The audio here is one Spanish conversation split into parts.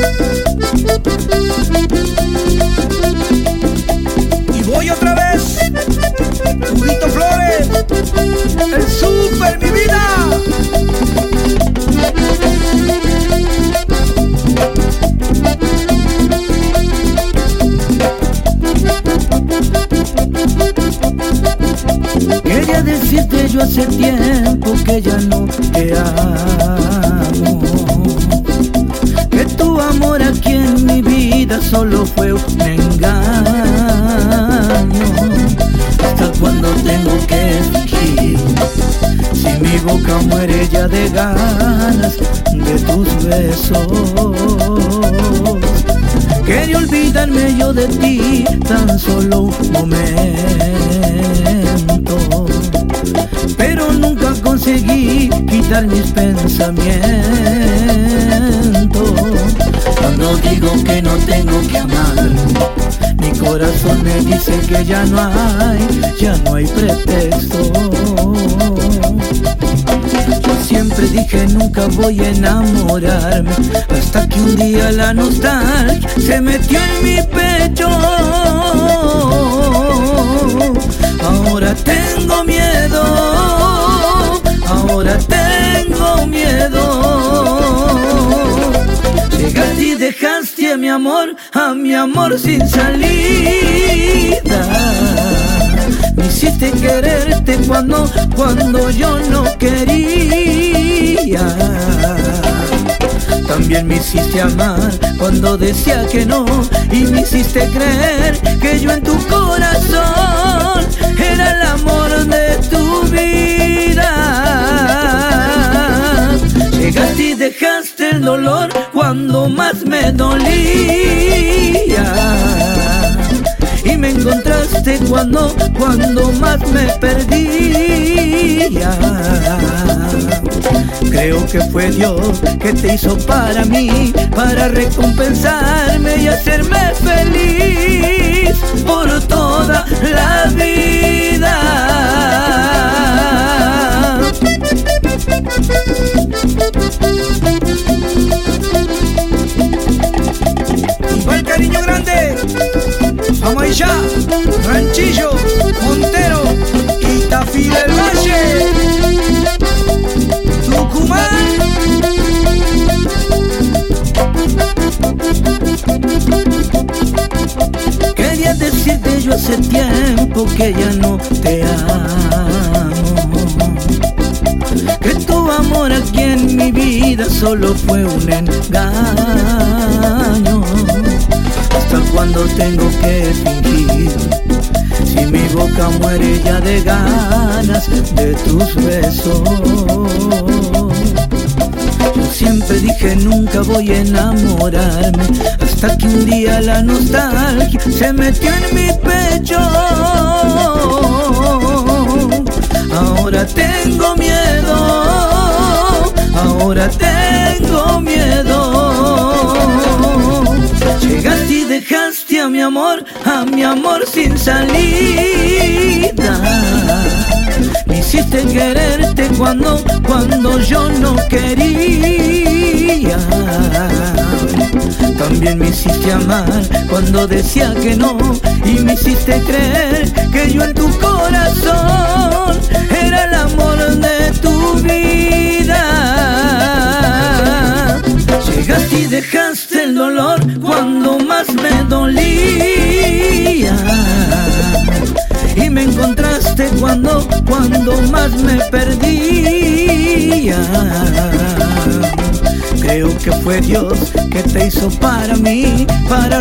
Y voy otra vez, Huguito Flores, el super mi vida. Quería decirte yo hace tiempo que ya no te amo, que tu amor aquí en mi vida solo fue un engaño. Hasta cuando tengo que fingir, si mi boca muere ya de ganas de tus besos. Quería olvidarme yo de ti tan solo un momento, pero nunca conseguí quitar mis pensamientos. Cuando digo que no tengo que amar, mi corazón me dice que ya no hay pretexto. Yo siempre dije nunca voy a enamorarme, hasta que un día la nostalgia se metió en mi pecho. Ahora tengo miedo, ahora tengo miedo. Llegaste y dejaste a mi amor sin salida. Me hiciste quererte cuando yo no quería. También me hiciste amar cuando decía que no, y me hiciste creer que yo en tu corazón era el amor de tu vida. Llegaste y dejaste el dolor cuando más me dolía, y me encontraste cuando más me perdía. Creo que fue Dios que te hizo para mí, para recompensarme y hacerme feliz por toda la vida. Va el cariño grande, Amaishá, Ranchillo, Montero y Tafí del Valle, Tucumán. Quería decirte yo hace tiempo que ya no te amo, que tu amor aquí en mi vida solo fue un engaño. Hasta cuando tengo que fingir, si mi boca muere ya de ganas de tus besos. Yo siempre dije nunca voy a enamorarme, hasta que un día la nostalgia se metió en mi pecho. Ahora tengo miedo, ahora tengo miedo. Llegaste y dejaste a mi amor sin salida. Me hiciste quererte cuando yo no quería. También me hiciste amar cuando decía que no, y me hiciste creer que yo en tu corazón era el amor de tu vida. Llegaste y dejaste el dolor cuando más me dolía, y me encontraste cuando más me perdía. Creo que fue Dios que te hizo para mí, para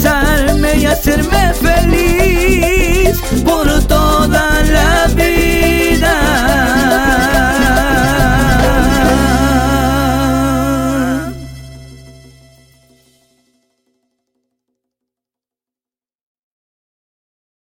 recompensarme y hacerme feliz por toda la vida.